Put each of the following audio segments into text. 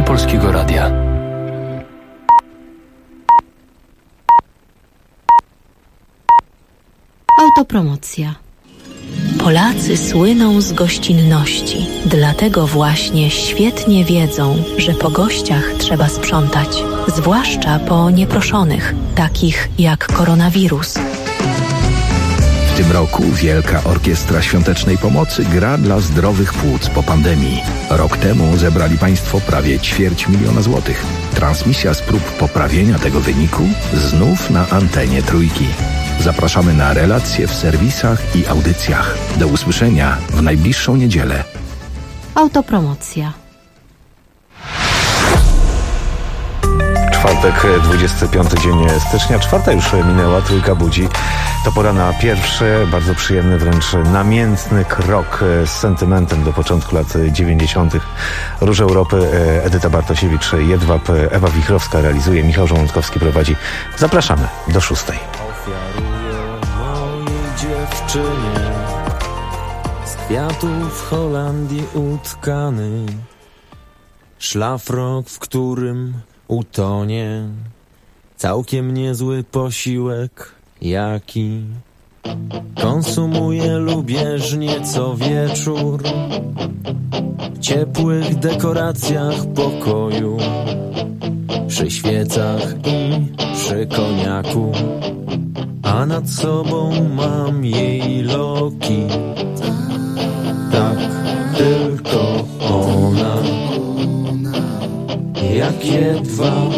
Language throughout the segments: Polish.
Polskiego Radia. Autopromocja. Polacy słyną z gościnności, dlatego właśnie świetnie wiedzą, że po gościach trzeba sprzątać, zwłaszcza po nieproszonych, takich jak koronawirus. W tym roku Wielka Orkiestra Świątecznej Pomocy gra dla zdrowych płuc po pandemii. Rok temu zebrali Państwo prawie 250 000 złotych. Transmisja z prób poprawienia tego wyniku znów na antenie Trójki. Zapraszamy na relacje w serwisach i audycjach. Do usłyszenia w najbliższą niedzielę. Autopromocja. Czwartek, 25 dzień stycznia, 4 już minęła, Trójka budzi. To pora na pierwszy, bardzo przyjemny, wręcz namiętny krok z sentymentem do początku lat 90. Róż Europy, Edyta Bartosiewicz, Jedwab, Ewa Wichrowska realizuje, Michał Żołądkowski prowadzi. Zapraszamy do 6. Ofiaruję mojej dziewczynie z kwiatów w Holandii utkany szlafrok, w którym utonie całkiem niezły posiłek, jaki konsumuję lubieżnie co wieczór w ciepłych dekoracjach pokoju, przy świecach i przy koniaku, a nad sobą mam jej loki. Tak, tylko ona, jak jedwab,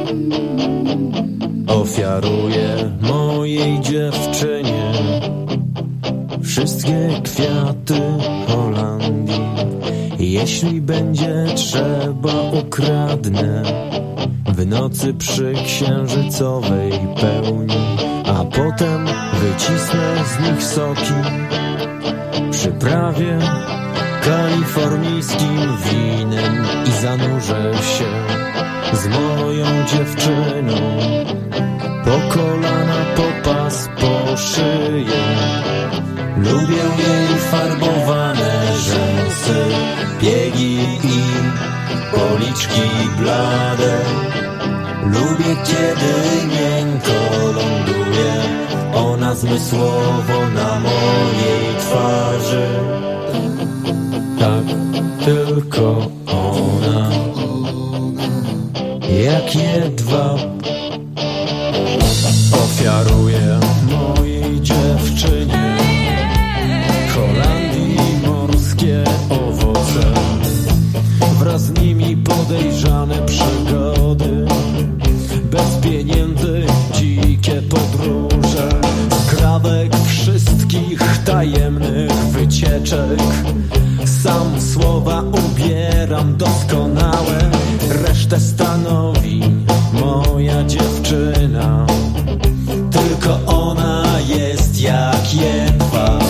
ofiaruję mojej dziewczynie wszystkie kwiaty Holandii. Jeśli będzie trzeba, ukradnę w nocy przy księżycowej pełni, a potem wycisnę z nich soki, przyprawię kalifornijskim winem i zanurzę się z moją dziewczyną po kolana, po pas, po szyję. Lubię jej farbowane rzęsy, biegi i policzki blade. Lubię, kiedy miękko ląduje ona zmysłowo na mojej twarzy. Tak, tylko ona, jak jedwab, ofiaruję mojej dziewczynie Holandii morskie owoce, wraz z nimi podejrzane przygody, bez pieniędzy dzikie podróże, skrawek wszystkich tajemnych wycieczek. Sam słowa ubieram doskonałe, resztę stanowi moja dziewczyna. Tylko ona jest jak jedwab.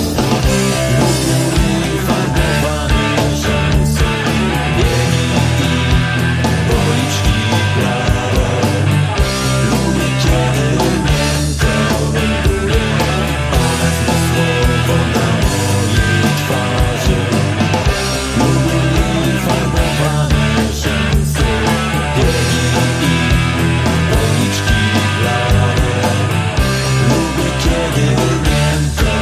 Kiedy miękko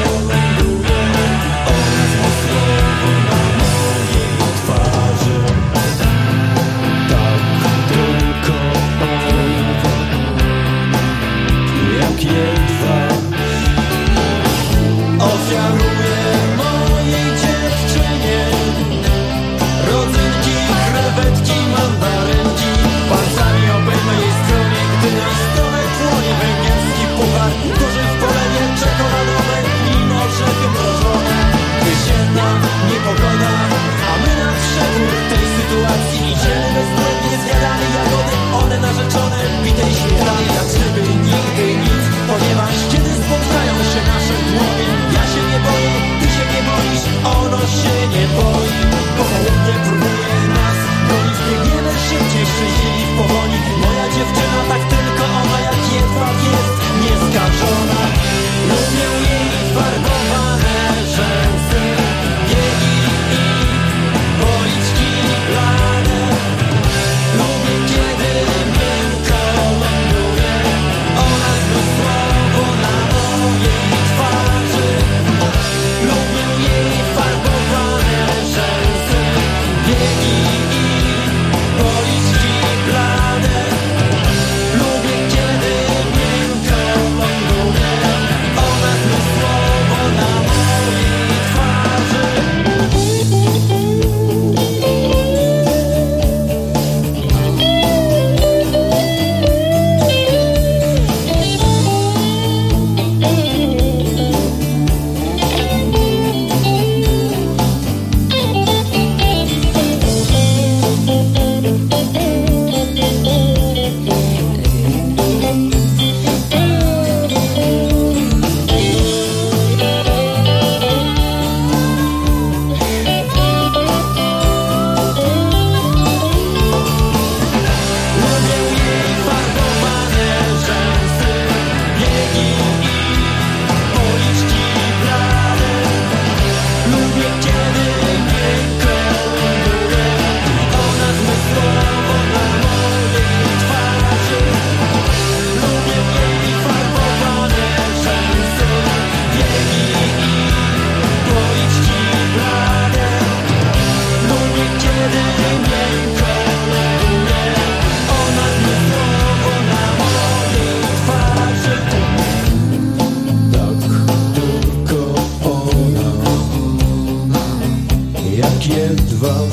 jedwab.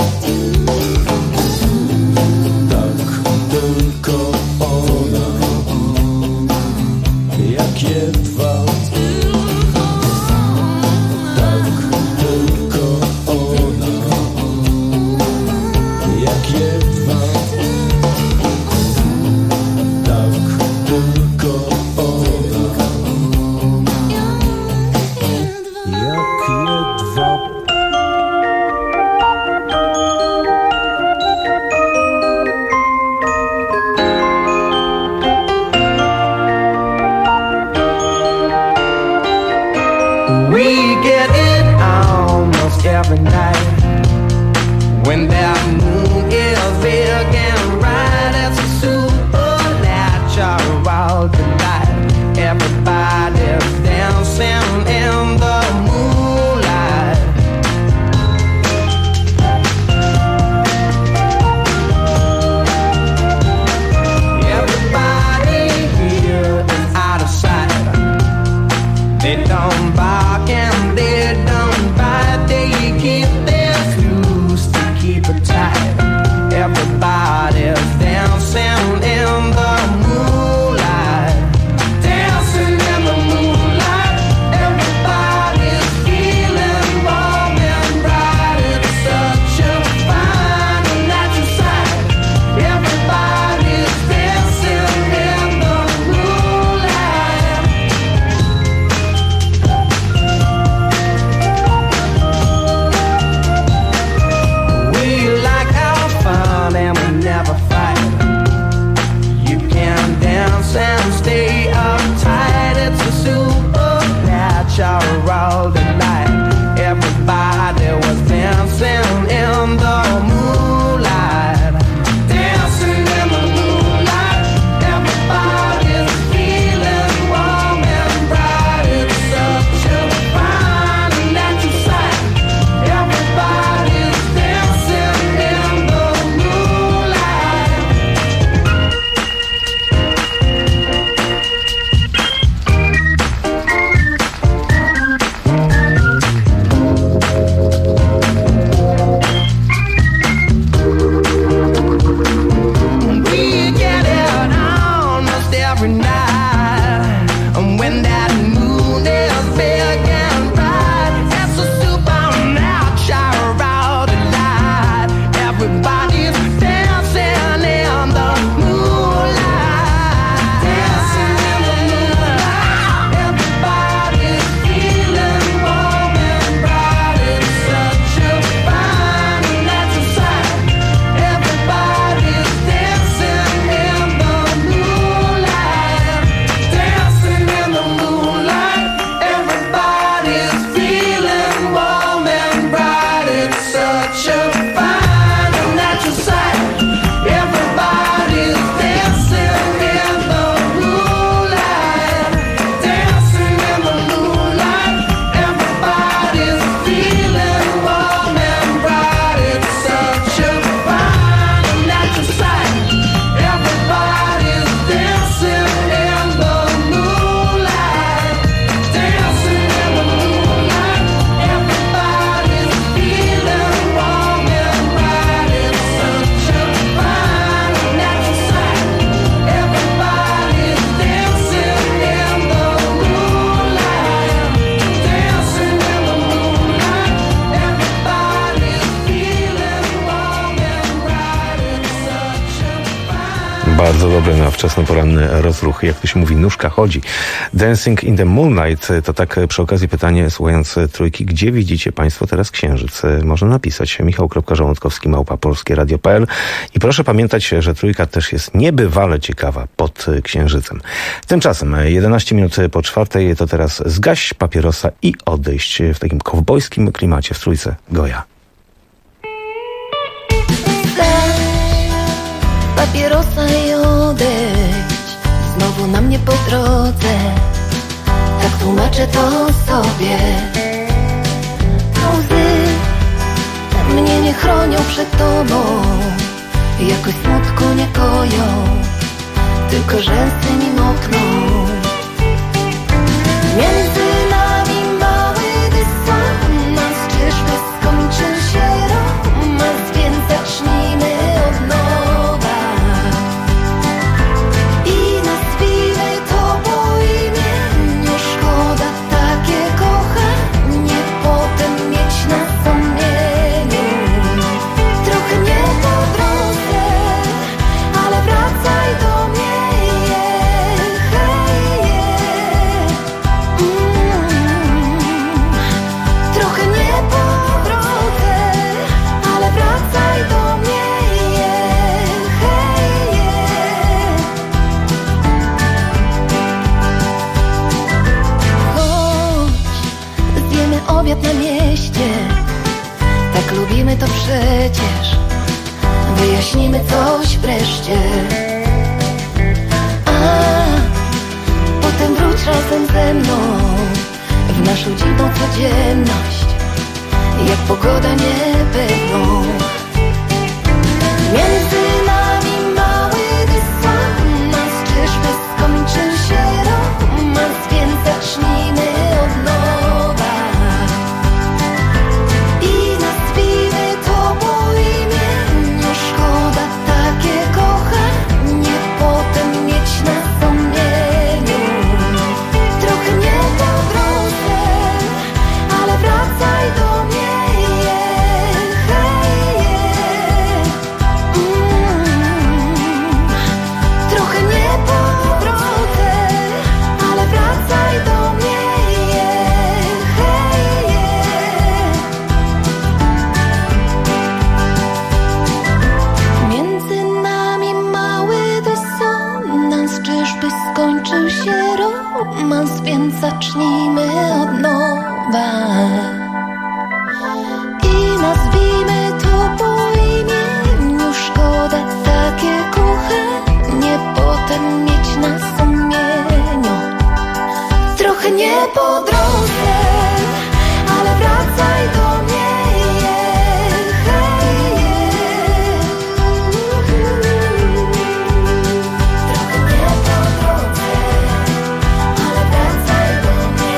Tak, tylko ona, jak jedwab. Tak, tylko ona, jak jedwab. Tak, tylko ona, jak jedwab. We get it almost every night when that moon is big and bright. It's a supernatural delight. Everybody's dancing in the moonlight. Everybody here is out of sight. They don't bark and they don't bite. They keep their fuse to keep it tight. Everybody's dancing in the moonlight. Dancing in the moonlight. Everybody's feeling warm and bright. It's such a fine and natural sight. Everybody's dancing in the moonlight. We like our fun and we never fight. You can dance and stay uptight. It's a supernatural delight. Everybody was dancing in the moonlight. Dancing in the moonlight. Everybody's feeling warm and bright. It's such a fine and natural sight. Everybody's dancing in the moonlight. We get it almost every night. And when that moon is big and bright, it's a supernatural delight. Everybody's dancing in the moonlight. Dancing in the moonlight. Everybody's feeling warm and bright. It's such a fine and natural sight. Everybody's dancing in the moonlight. Dancing in the moonlight. Everybody's feeling warm and bright. It's such a fine and natural sight. Everybody's dancing in the moonlight. Dancing in the moonlight. Everybody's feeling warm and bright. It's such a fine and natural sight. Everybody's dancing in the moonlight. Dancing in the moonlight. Everybody's feeling warm and bright. It's such a fine and natural sight. Everybody's dancing in the moonlight. Dancing in the moonlight. Everybody's feeling warm and bright. It's such a fine. Bardzo dobry na wczesnoporanny rozruch. Jak to się mówi, nóżka chodzi. Dancing in the Moonlight to tak przy okazji pytanie, słuchając trójki, gdzie widzicie Państwo teraz księżyc? Można napisać michał.żołądkowski@polskieradio.pl i proszę pamiętać, że trójka też jest niebywale ciekawa pod księżycem. Tymczasem 11 minut po 4 to teraz zgaś papierosa i odejść w takim kowbojskim klimacie w trójce Goja. Papierosa i odejdź znowu na mnie po drodze. Tak tłumaczę to sobie. Łzy mnie nie chronią przed tobą, jakoś smutku nie koją, tylko rzęsy mi mokną. Między nami mały dysonans, czyżby skończył się romans? lubimy, to przecież wyjaśnimy coś wreszcie. A potem wróć razem ze mną w naszą dziwną codzienność, jak pogoda niepewną. Między nami mały dysonans, czyżby skończył się romans, więc zacznijmy od nowa i nazwijmy to po imieniu. Szkoda takie kochanie potem mieć na sumieniu. Trochę nie po drodze, ale wracaj do mnie. Trochę nie po drodze, ale wracaj do mnie. Między nami mały dysonans, czyżby skończył się romans, więc zacznijmy od nowa i nazwijmy to po imieniu. Szkoda takie kochanie potem mieć na sumieniu. Trochę nie po drodze, ale wracaj do mnie. Trochę nie po drodze, ale wracaj do mnie.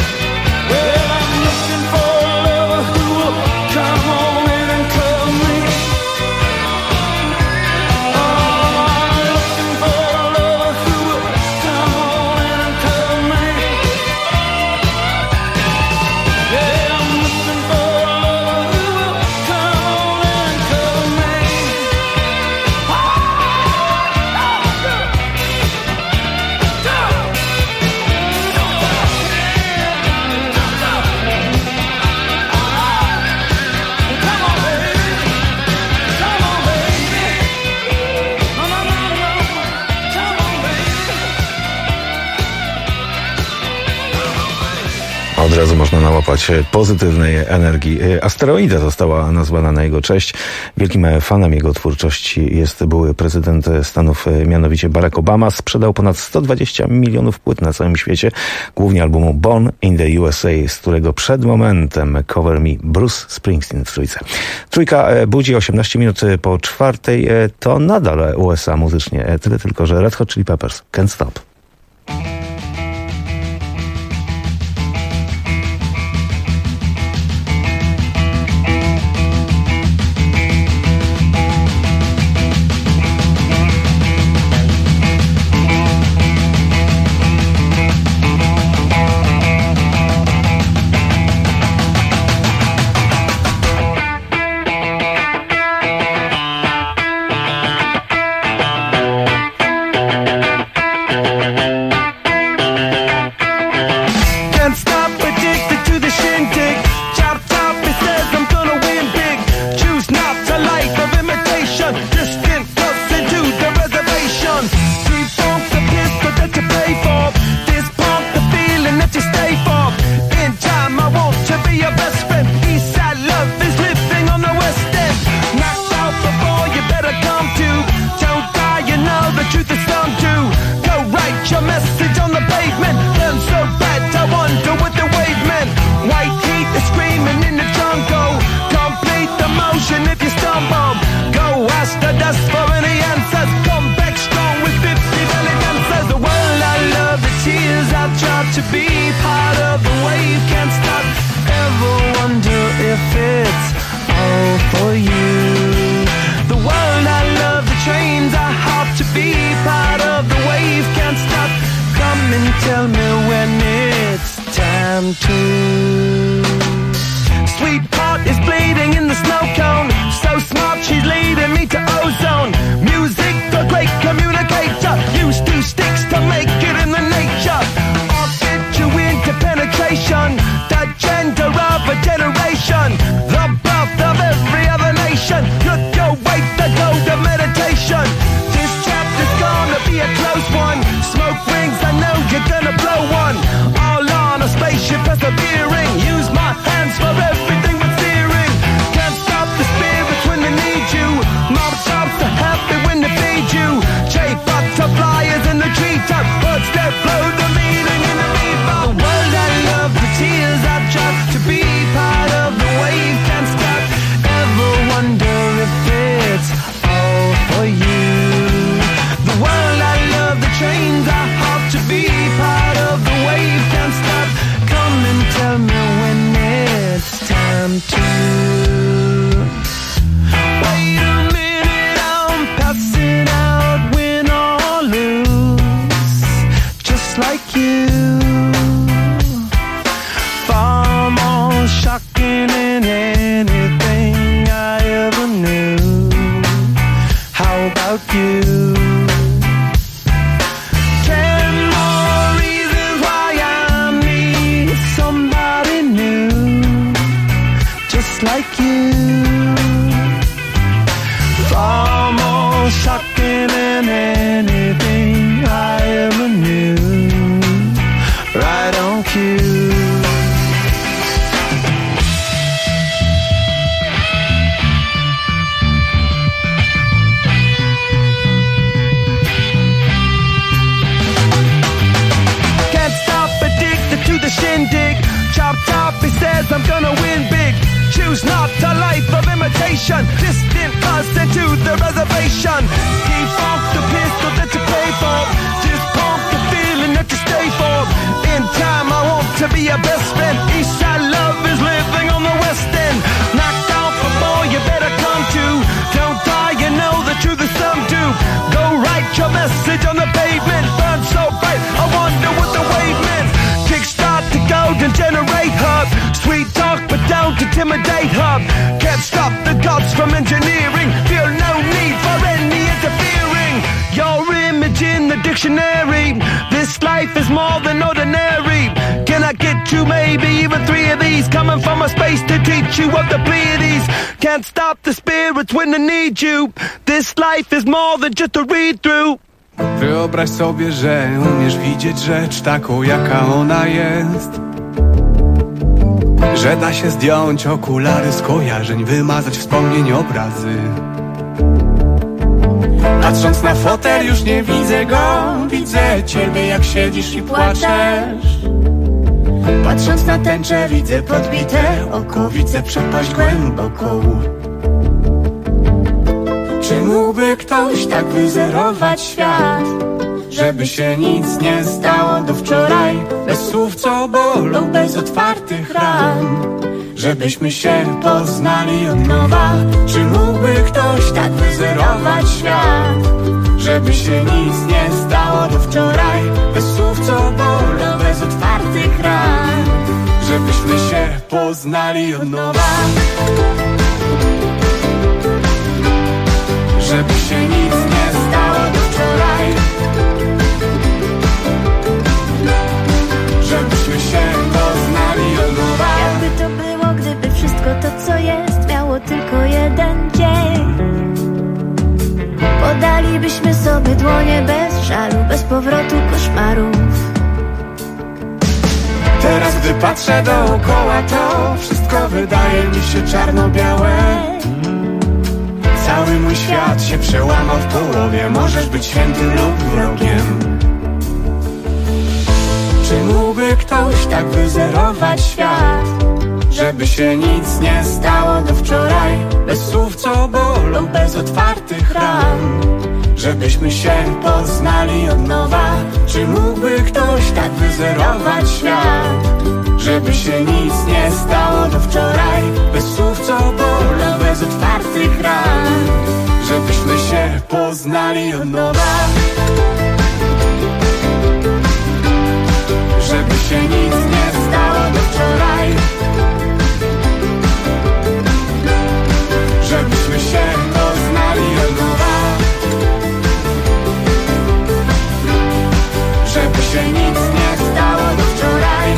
Come on in and cover me. Od razu można nałapać pozytywnej energii. Asteroida została nazwana na jego cześć. Wielkim fanem jego twórczości jest były prezydent Stanów, mianowicie Barack Obama. Sprzedał ponad 120 milionów płyt na całym świecie, głównie albumu Born in the USA, z którego przed momentem Cover Me Bruce Springsteen w trójce. Trójka budzi 18 minut po 4. To nadal USA muzycznie. Tyle tylko, że Red Hot Chili Peppers Can't Stop. Can't stop the spirits when they need you. This life is more than just a read-through. Wyobraź sobie, że umiesz widzieć rzecz taką, jaka ona jest. że da się zdjąć okulary skojarzeń, wymazać wspomnień, obrazy. Patrząc na fotel już nie widzę go, widzę ciebie jak siedzisz i płaczesz. Patrząc na tęczę widzę podbite oko, widzę przepaść głęboką. Czy mógłby ktoś tak wyzerować świat, żeby się nic nie stało do wczoraj? Bez słów co bolą, bez otwartych ran, żebyśmy się poznali od nowa. Czy mógłby ktoś tak wyzerować świat, żeby się nic nie stało do wczoraj? Bez słów co bolą, bez otwartych ran, żebyśmy się poznali od nowa. Żeby się nic nie stało do wczoraj, żebyśmy się poznali od nowa. Jakby to było, gdyby wszystko to co jest miało tylko jeden dzień. Podalibyśmy sobie dłonie bez żalu, bez powrotu koszmarów. Teraz gdy patrzę dookoła, to wszystko wydaje mi się czarno-białe. Cały mój świat się przełamał w połowie. Możesz być świętym lub wrogiem. Czy mógłby ktoś tak wyzerować świat, żeby się nic nie stało do wczoraj? Bez słów co bolą, bez otwartych ran, żebyśmy się poznali od nowa. Czy mógłby ktoś tak wyzerować świat, żeby się nic nie stało do wczoraj? Bez słów co bolą, bez otwartych ran, żebyśmy się poznali od nowa. Żeby się nic nie stało do wczoraj, żebyśmy się poznali od nowa. Żeby się nic nie stało do wczoraj.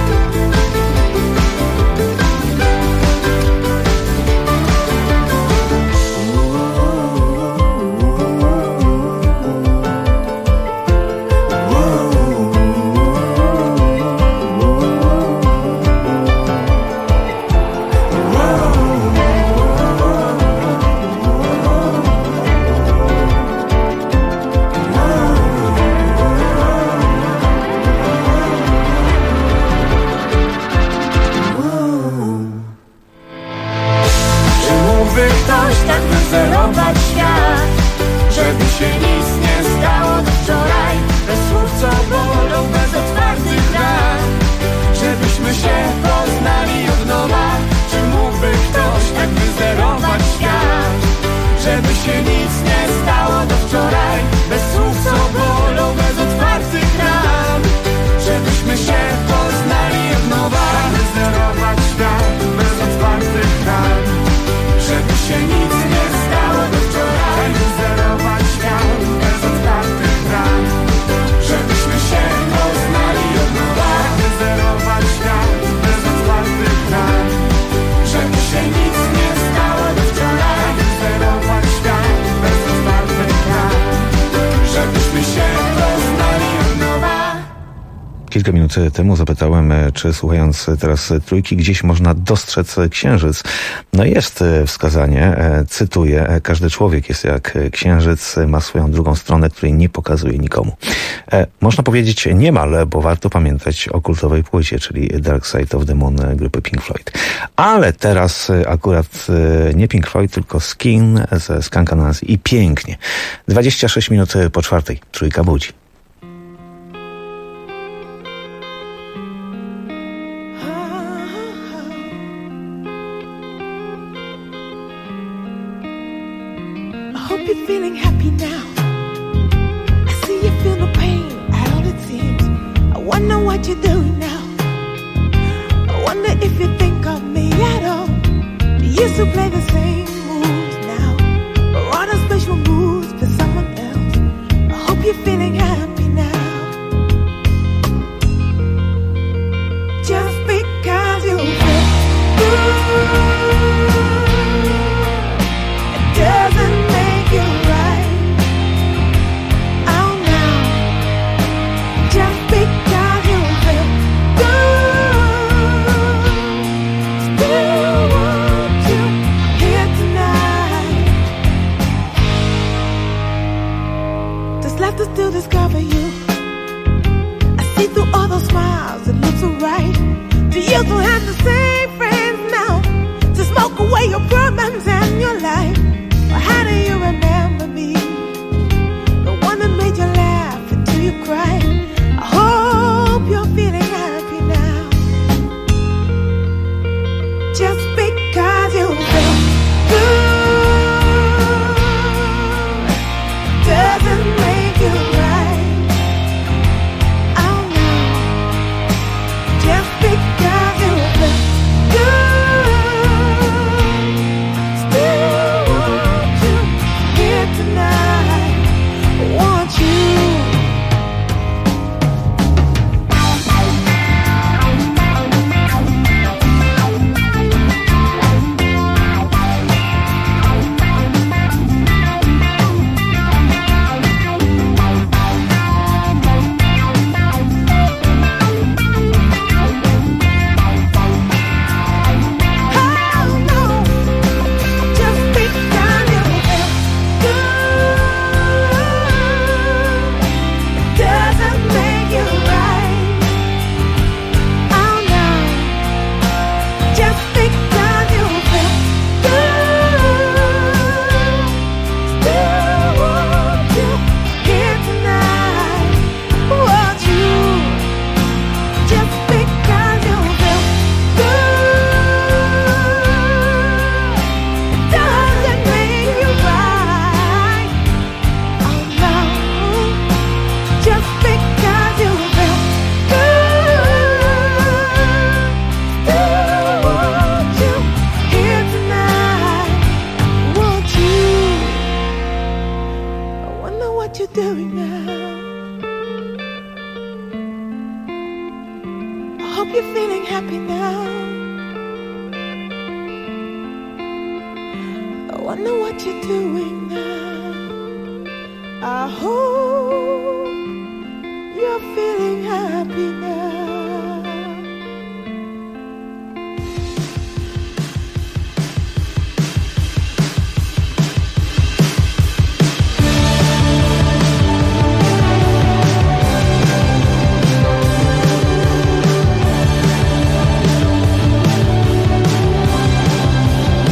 Wyzerować świat, żeby się nic nie stało do wczoraj. Bez słów co bolą, bez otwartych ran, żebyśmy się poznali od nowa. Czy mógłby ktoś tak wyzerować świat, żeby się nic nie stało do wczoraj? Bez słów co bolą, bez otwartych ran, żebyśmy się poznali od nowa. Wyzerować świat, bez otwartych ran, żeby się nic nie stało do wczoraj. Wyzerować świat bez otwartych ran, żebyśmy się poznali od nowa. Wyzerować świat bez otwartych ran, żeby się nic nie stało do wczoraj. Wyzerować świat bez otwartych ran, żebyśmy się poznali od nowa. Kilka minut temu zapytałem, czy słuchając teraz Trójki gdzieś można dostrzec księżyc. No jest wskazanie, cytuję, każdy człowiek jest jak księżyc, ma swoją drugą stronę, której nie pokazuje nikomu. Można powiedzieć niemal, bo warto pamiętać o kultowej płycie, czyli Dark Side of the Moon grupy Pink Floyd. Ale teraz akurat nie Pink Floyd, tylko Skin ze Skanka Nancy i pięknie. 26 minut po 4:00. Trójka budzi. You're feeling happy now. I see you feel no pain at all it seems. I wonder what you're doing now. I wonder if you think of me at all. You used to play the same moves now, or on a special moves for someone else. I hope you're feeling happy now. Just because you feel good doesn't make you right. Oh no. Just because you feel good have to still discover you. I see through all those smiles, it looks alright. Do you still have the same friends now to smoke away your problems and your life? Or how do you remember me? The one that made you laugh until you cried. I hope you're feeling happy now. Just because you feel good doesn't make you right. Oh no. Just because you feel good, still want you here tonight. Want you.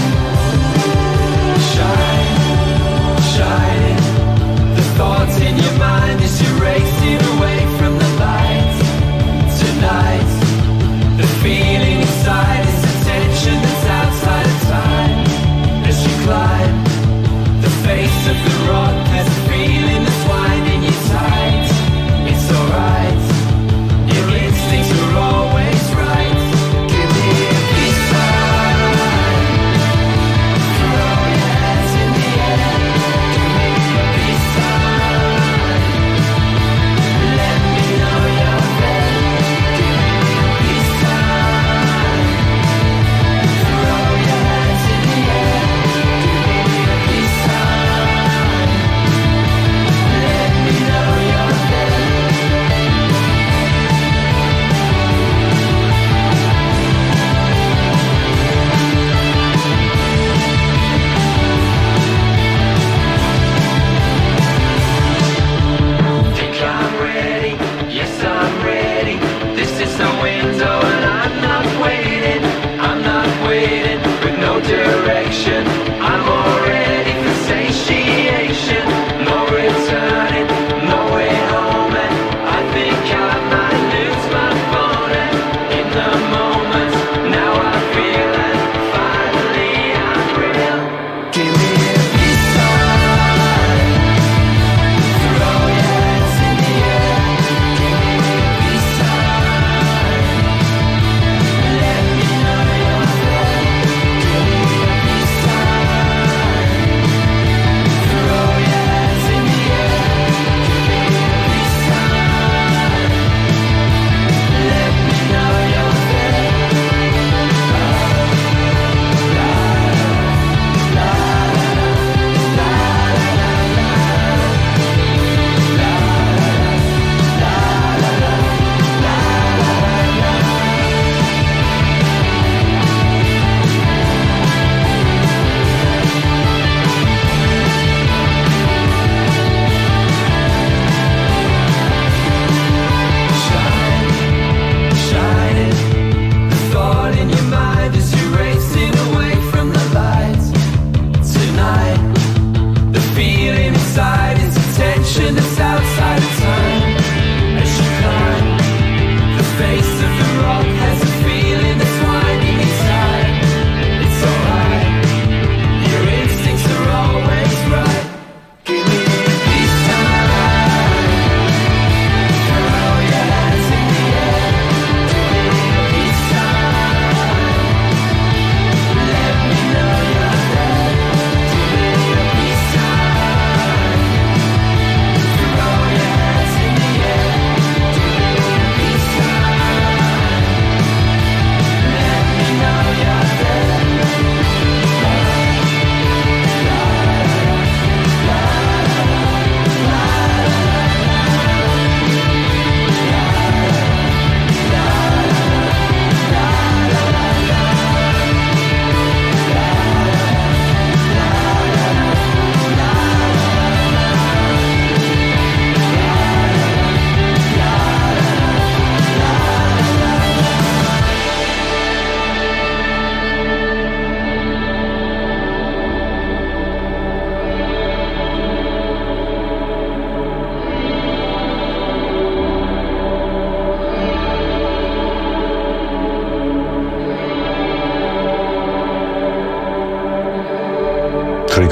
Shine, the thoughts in your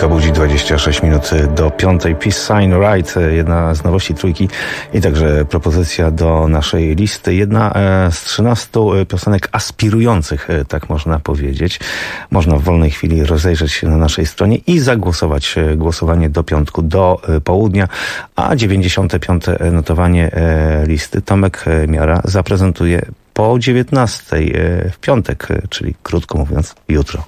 Trójka budzi 26 minut do 5. Peace Sign Right, jedna z nowości Trójki i także propozycja do naszej listy. Jedna z 13 piosenek aspirujących, tak można powiedzieć. Można w wolnej chwili rozejrzeć się na naszej stronie i zagłosować. Głosowanie do piątku, do południa, a 95. notowanie listy Tomek Miara zaprezentuje po 19 w piątek, czyli krótko mówiąc jutro.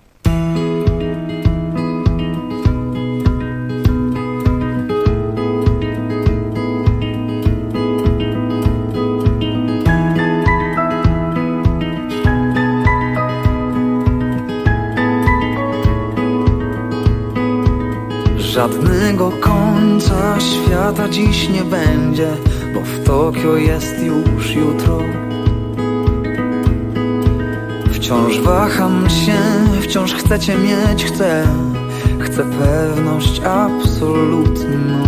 Żadnego końca świata dziś nie będzie, bo w Tokio jest już jutro. Wciąż waham się, wciąż chcę cię mieć, chcę pewność absolutną.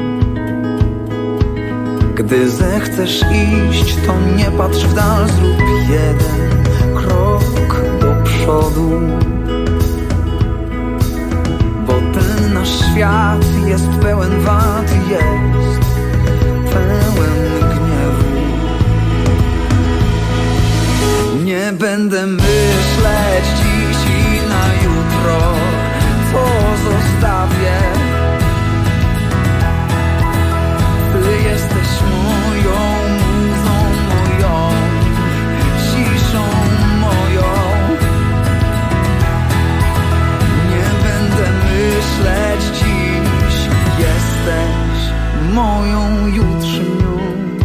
Gdy zechcesz iść, to nie patrz w dal, zrób jeden krok do przodu. Nasz świat jest pełen wad, jest pełen gniewu. Nie będę myśleć dziś i na jutro, to zostawię. Ty jesteś moją muzą, moją ciszą, moją. Myśleć dziś, jesteś moją jutrzynią.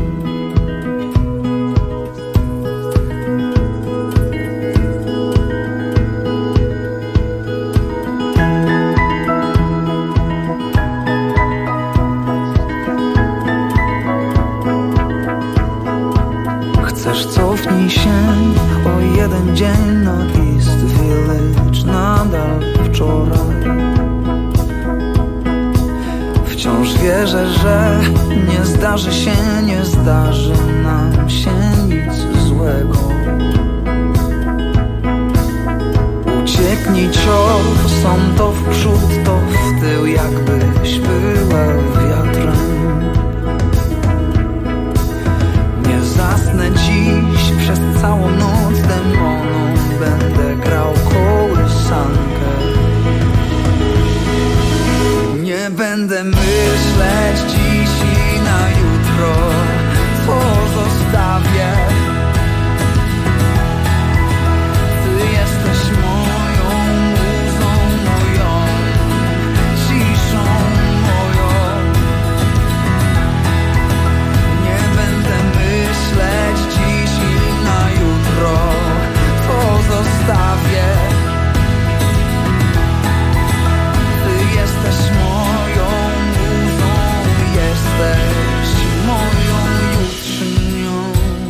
Chcesz, cofnij się o jeden dzień na East Village, nadal wczoraj. Wciąż wierzę, że nie zdarzy nam się nic złego. Ucieknij ciosem, to w przód, to w tył, jakbyś była wiatrem. Nie zasnę dziś przez całą noc, demonom będę grał kołysankę. Nie będę myśleć dziś i na jutro, to zostawię. Ty jesteś moją muzą, moją ciszą, moją. Nie będę myśleć dziś i na jutro, to zostawię. Ty jesteś moją muzą, jesteś moją jutrzynią.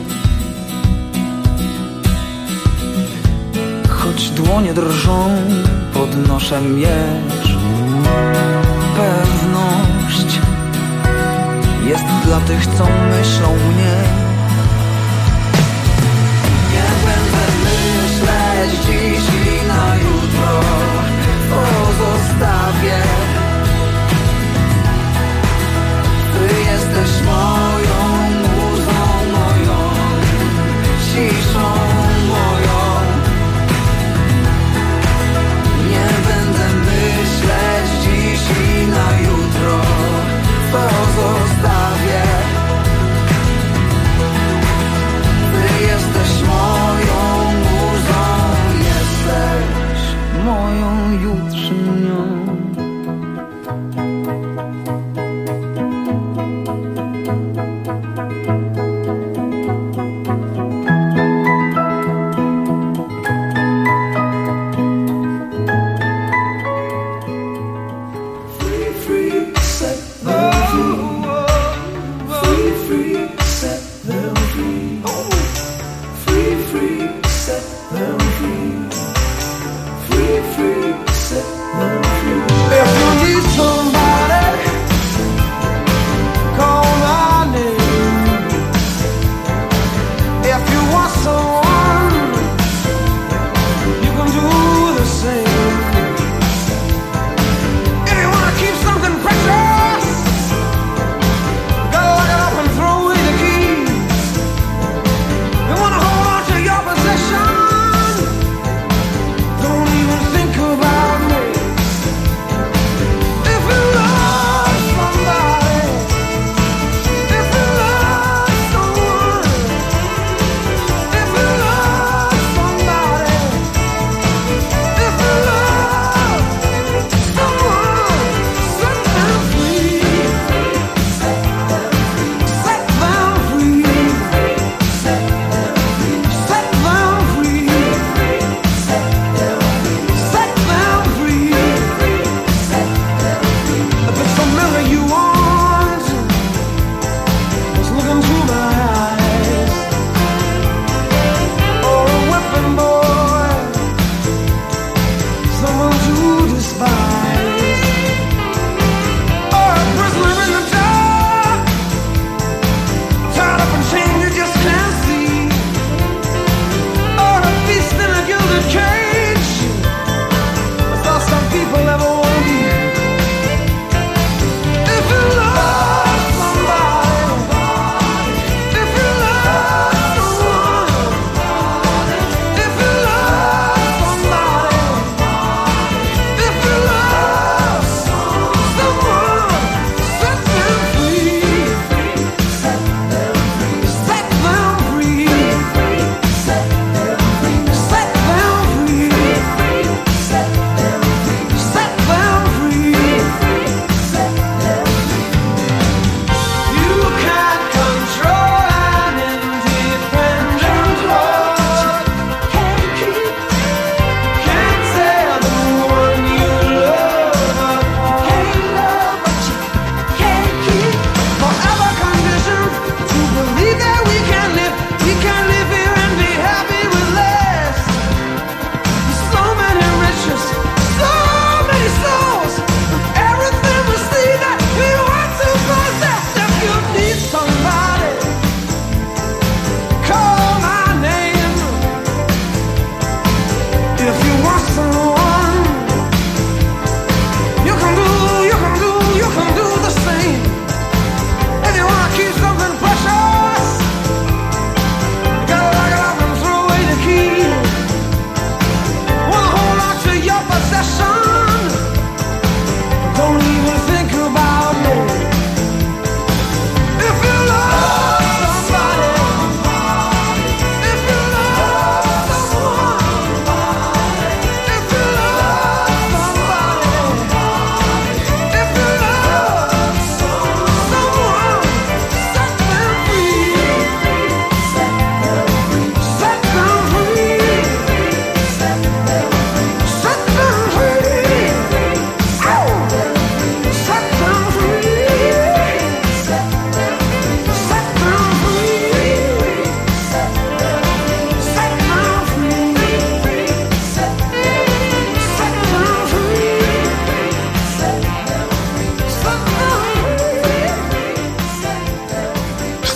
Choć dłonie drżą, podnoszę miecz. Pewność jest dla tych, co myślą mnie. Nie będę myśleć dziś i na jutro, to zostawię. Ty jesteś moją muzą, moją ciszą, moją. Nie będę myśleć dziś i na jutro, to zostawię. Ty jesteś moją muzą, jesteś moją jutrzynią.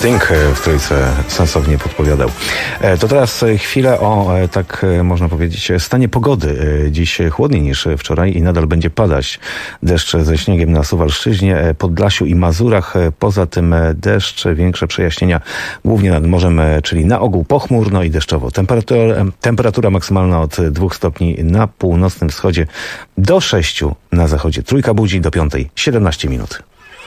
Sting w trójce sensownie podpowiadał. To teraz chwilę o, tak można powiedzieć, stanie pogody. Dziś chłodniej niż wczoraj i nadal będzie padać deszcz ze śniegiem na Suwalszczyźnie, Podlasiu i Mazurach. Poza tym deszcz, większe przejaśnienia głównie nad morzem, czyli na ogół pochmurno i deszczowo. Temperatura maksymalna od 2 stopni na północnym wschodzie do 6 na zachodzie. Trójka budzi do 5, 17 minut.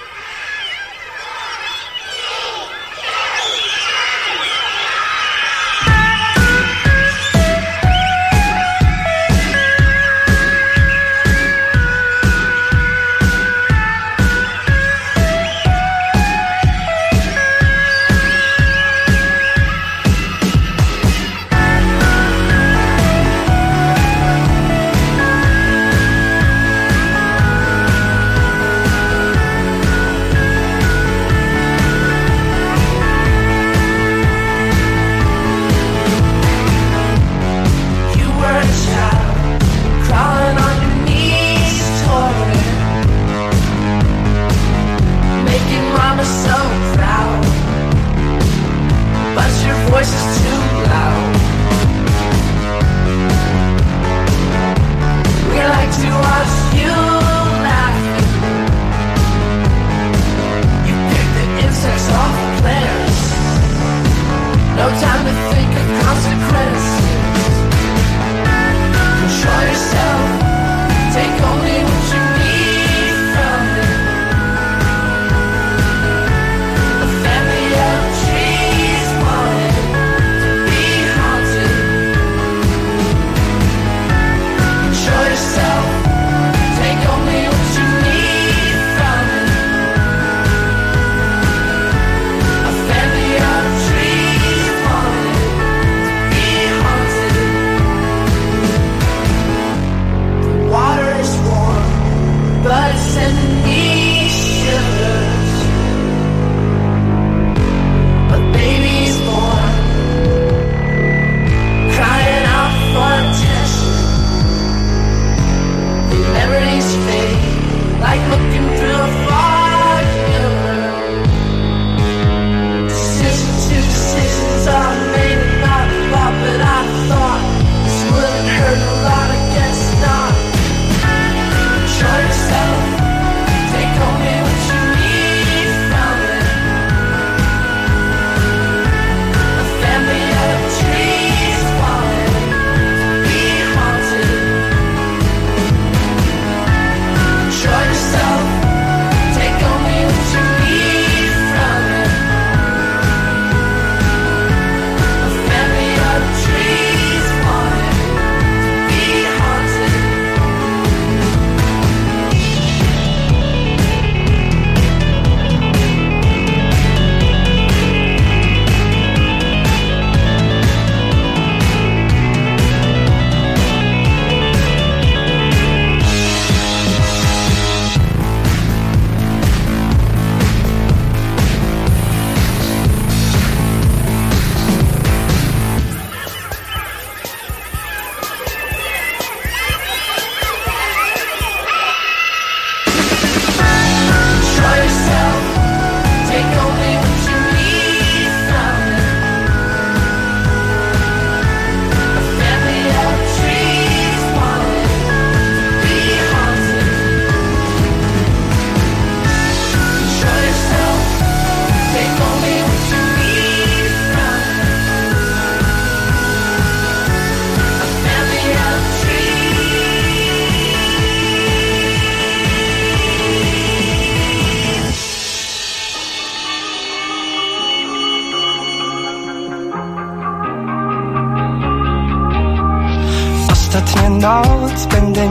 Ostatnia noc, będę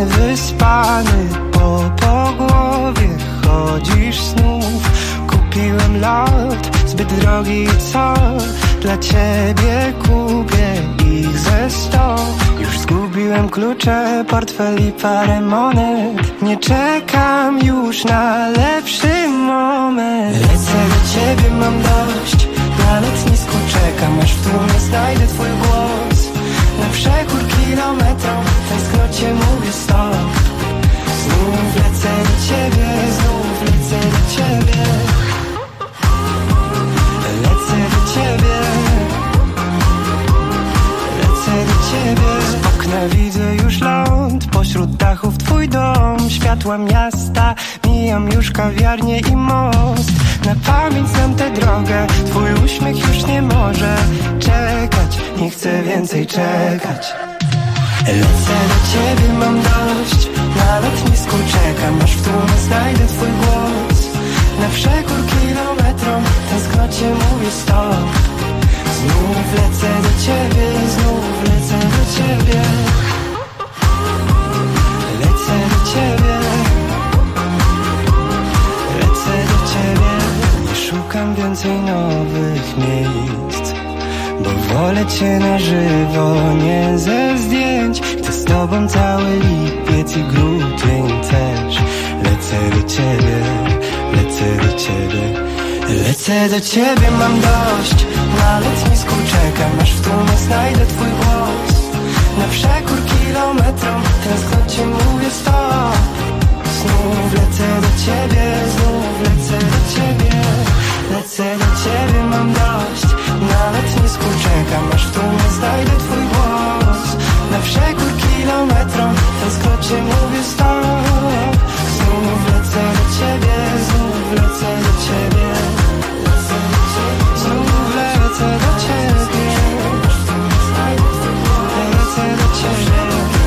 niewyspany, po głowie chodzisz znów. Kupiłem lot, zbyt drogi, co dla ciebie kupię ich ze 100. Już zgubiłem klucze, portfel i parę monet. Nie czekam już na lepszy moment. Lecę do ciebie, mam dość, na lotnisku czekam, aż w tłumie znajdę twój głos. Na przekór kilometrom, w tęsknocie mówię stop. Znów lecę do ciebie, znów lecę do ciebie. skrzydła miasta. Mijam już kawiarnię i most. Na pamięć znam tę drogę. Twój uśmiech już nie może czekać. Nie chcę więcej czekać. Lecę do ciebie, mam dość. Na lotnisku czekam, aż w tłumie znajdę twój głos. Na przekór kilometrom w tęsknocie mówię stop. Znów lecę do ciebie, znów lecę do ciebie. Lecę do ciebie. Lecę do ciebie. Nie szukam więcej nowych miejsc, bo wolę cię na żywo, nie ze zdjęć. Chcę z tobą cały lipiec i grudzień też. Lecę do ciebie, lecę do ciebie. Lecę do ciebie, mam dość. Na lotnisku czekam, aż w tłumie znajdę twój głos. Na przekór kilometrom w tęsknocie mówię stop. Znów lecę do ciebie, znów lecę do ciebie. Lecę do ciebie, mam dość. Na lotnisku czekam, aż w tłumie znajdę twój głos. Na przekór kilometrom w tęsknocie mówię stop. Znów lecę do ciebie, znów lecę do ciebie. Znów lecę do ciebie. Lecę do ciebie.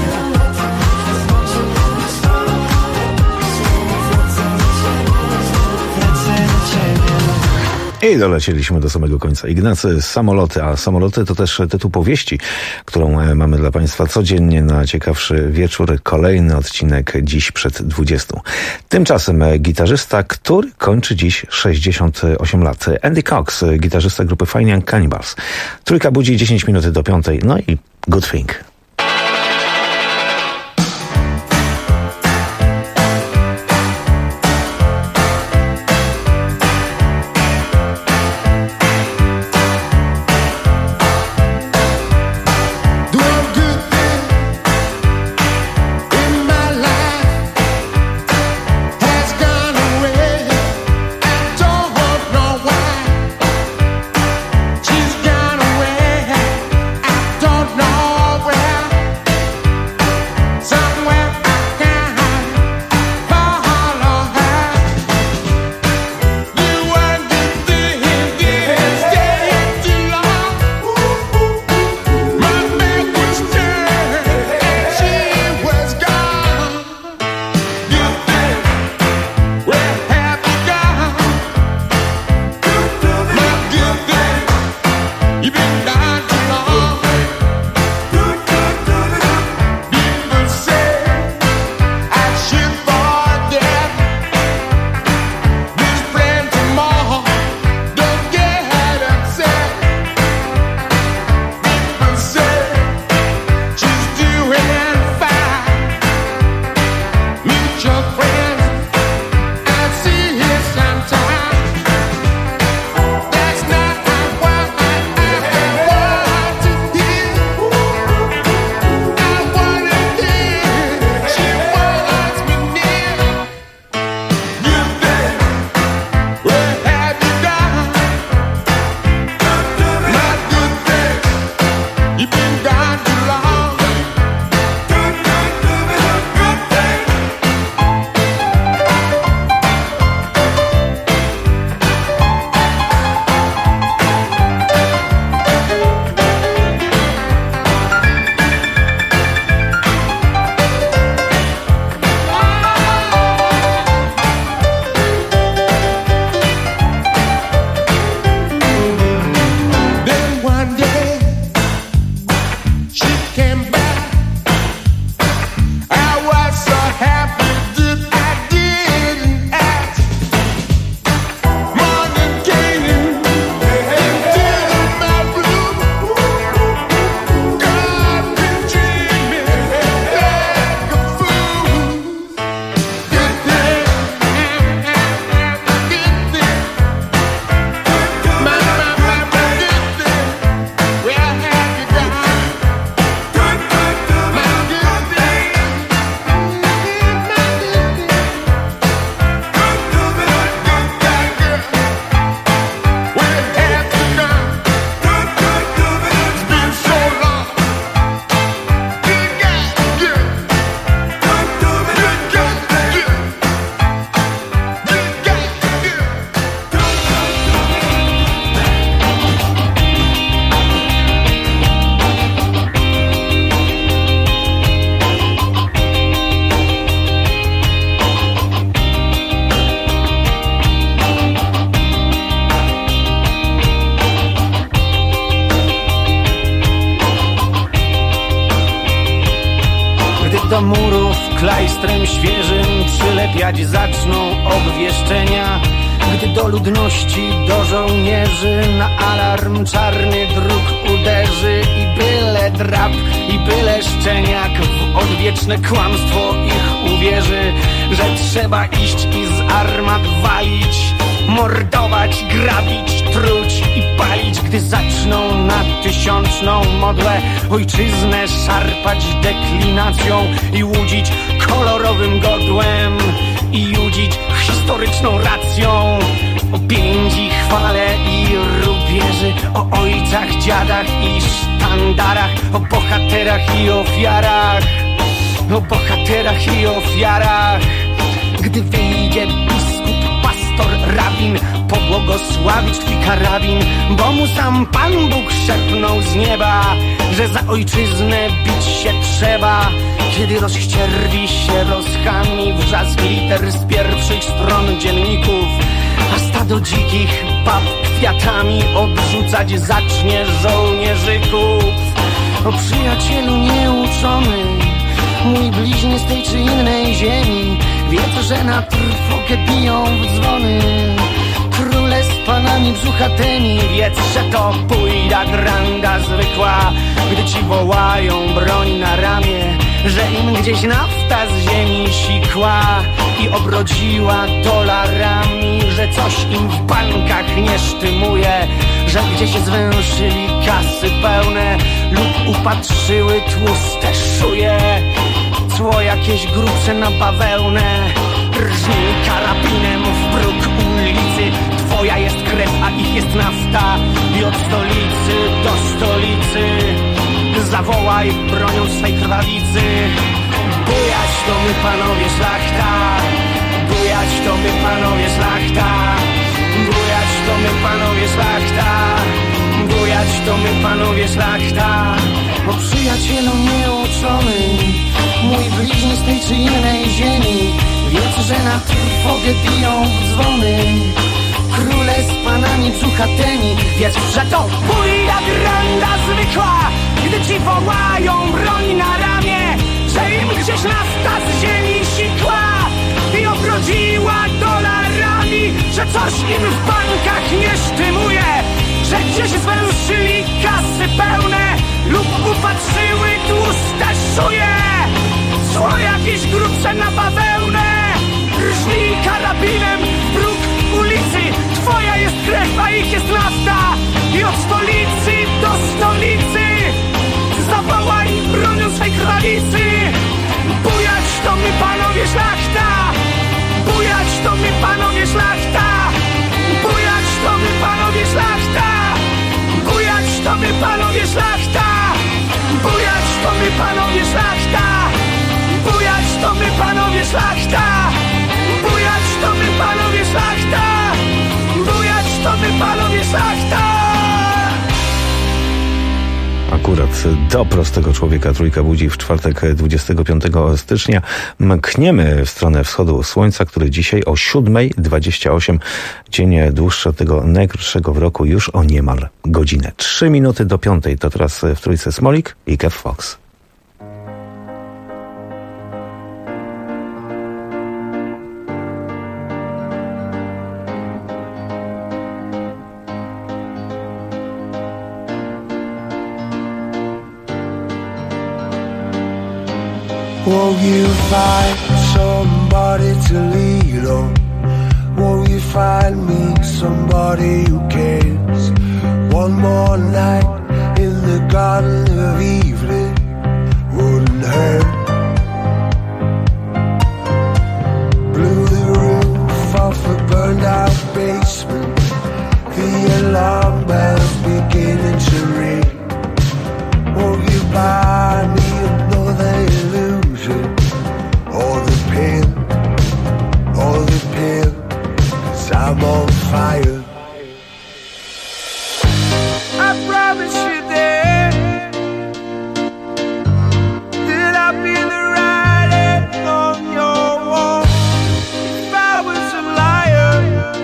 I dolecieliśmy do samego końca. Ignacy, samoloty, a samoloty to też tytuł powieści, którą mamy dla Państwa codziennie na ciekawszy wieczór. Kolejny odcinek dziś przed 20. Tymczasem gitarzysta, który kończy dziś 68 lat. Andy Cox, gitarzysta grupy Fine Young Cannibals. Trójka budzi 10 minut do 5. No i Good Thing. She's gone away. I don't know where. klajstrem świeżym przylepiać zaczną obwieszczenia. Gdy do ludności, do żołnierzy na alarm czarny druk uderzy i byle drab, i byle szczeniak w odwieczne kłamstwo ich uwierzy, że trzeba iść i z armat walić, mordować, grabić, truć i palić. Gdy zaczną na tysiączną modłę ojczyznę szarpać deklinacją i łudzić kolorowym godłem i judzić historyczną racją o piędzi, chwale i rubieży, o ojcach, dziadach i sztandarach, o bohaterach i ofiarach, o bohaterach i ofiarach. Gdy wyjdzie biskup, pastor, rabin, pobłogosławić twój karabin, bo mu sam Pan Bóg szepnął z nieba, że za ojczyznę bić się trzeba. Kiedy rozścierwi się rozchami wrzask liter z pierwszych stron dzienników, a stado dzikich bab kwiatami obrzucać zacznie żołnierzyków. O przyjacielu nieuczony, mój bliźni z tej czy innej ziemi, wiedz, że na trwogę biją w dzwony króle z panami brzuchatymi. Wiedz, że to pójda granda zwykła, gdy ci wołają broń na ramię, że im gdzieś nafta z ziemi sikła i obrodziła dolarami, że coś im w bankach nie sztymuje, że gdzieś zwęszyli kasy pełne lub upatrzyły tłuste szuje, cło jakieś grubsze na bawełnę. Rżnij karabinem w próg ulicy, twoja jest krew, a ich jest nafta i od stolicy do stolicy zawołaj bronią swej krwawicy. Bujać to my panowie szlachta, bujać to my panowie szlachta, bujać to my panowie szlachta, bujać to my panowie szlachta. O przyjacielu nieuczony, mój bliźni z tej czy innej ziemi, wiedz, że na trwogę biją w dzwony króle z panami brzuchatymi. Wiedz, że to pójda granda zwykła, gdy ci wołają broń na ramię, że im gdzieś nafta z ziemi sikła i obrodziła dolarami, że coś im w bankach nie sztymuje, że gdzieś zwęszyli kasy pełne lub upatrzyły tłuste szuje, cło jakieś grubsze na bawełnę. Rżnij karabinem w próg ulicy, twoja jest krew, a ich jest nafta i od stolicy do stolicy zawołaj bronią swej krwawicy. Bujać to my panowie szlachta, bujać to my panowie szlachta, bujać to my panowie szlachta, bujać to my panowie szlachta, bujać to my panowie szlachta, bujać to my panowie szlachta, bujać to my panowie szlachta, bujać to my panowie szlachta. Akurat do prostego człowieka Trójka budzi w czwartek 25 stycznia. Mkniemy w stronę wschodu słońca, który dzisiaj o 7:28, dzień dłuższy od tego najkrótszego w roku, już o niemal godzinę. 3 minuty do 5. To teraz w Trójce Smolik i Kev Fox. Won't you find somebody to lean on? Won't you find me somebody who cares? One more night in the Garden of Evening wouldn't hurt. Blew the roof off a burned out basement. The alarm bells beginning to ring. Won't you buy me another illusion? Or the pill, 'cause I'm on fire. I promise you that I'll be the writing on your wall. If I was a liar,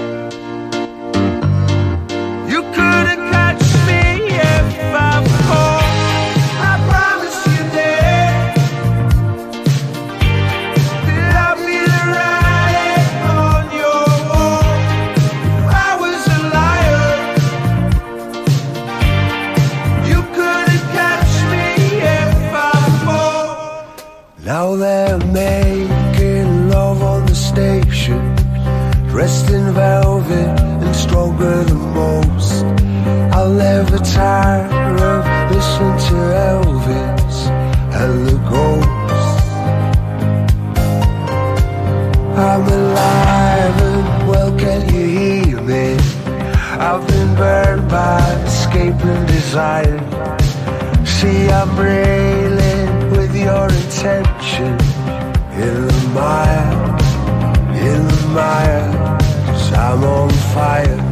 you couldn't catch me if I fall. I promise you that dressed in velvet and stronger than most. I'll never tire of listening to Elvis and the Ghosts. I'm alive and well, can you hear me? I've been burned by escaping desire. See, I'm railing with your intention in the mire, 'cause I'm on fire.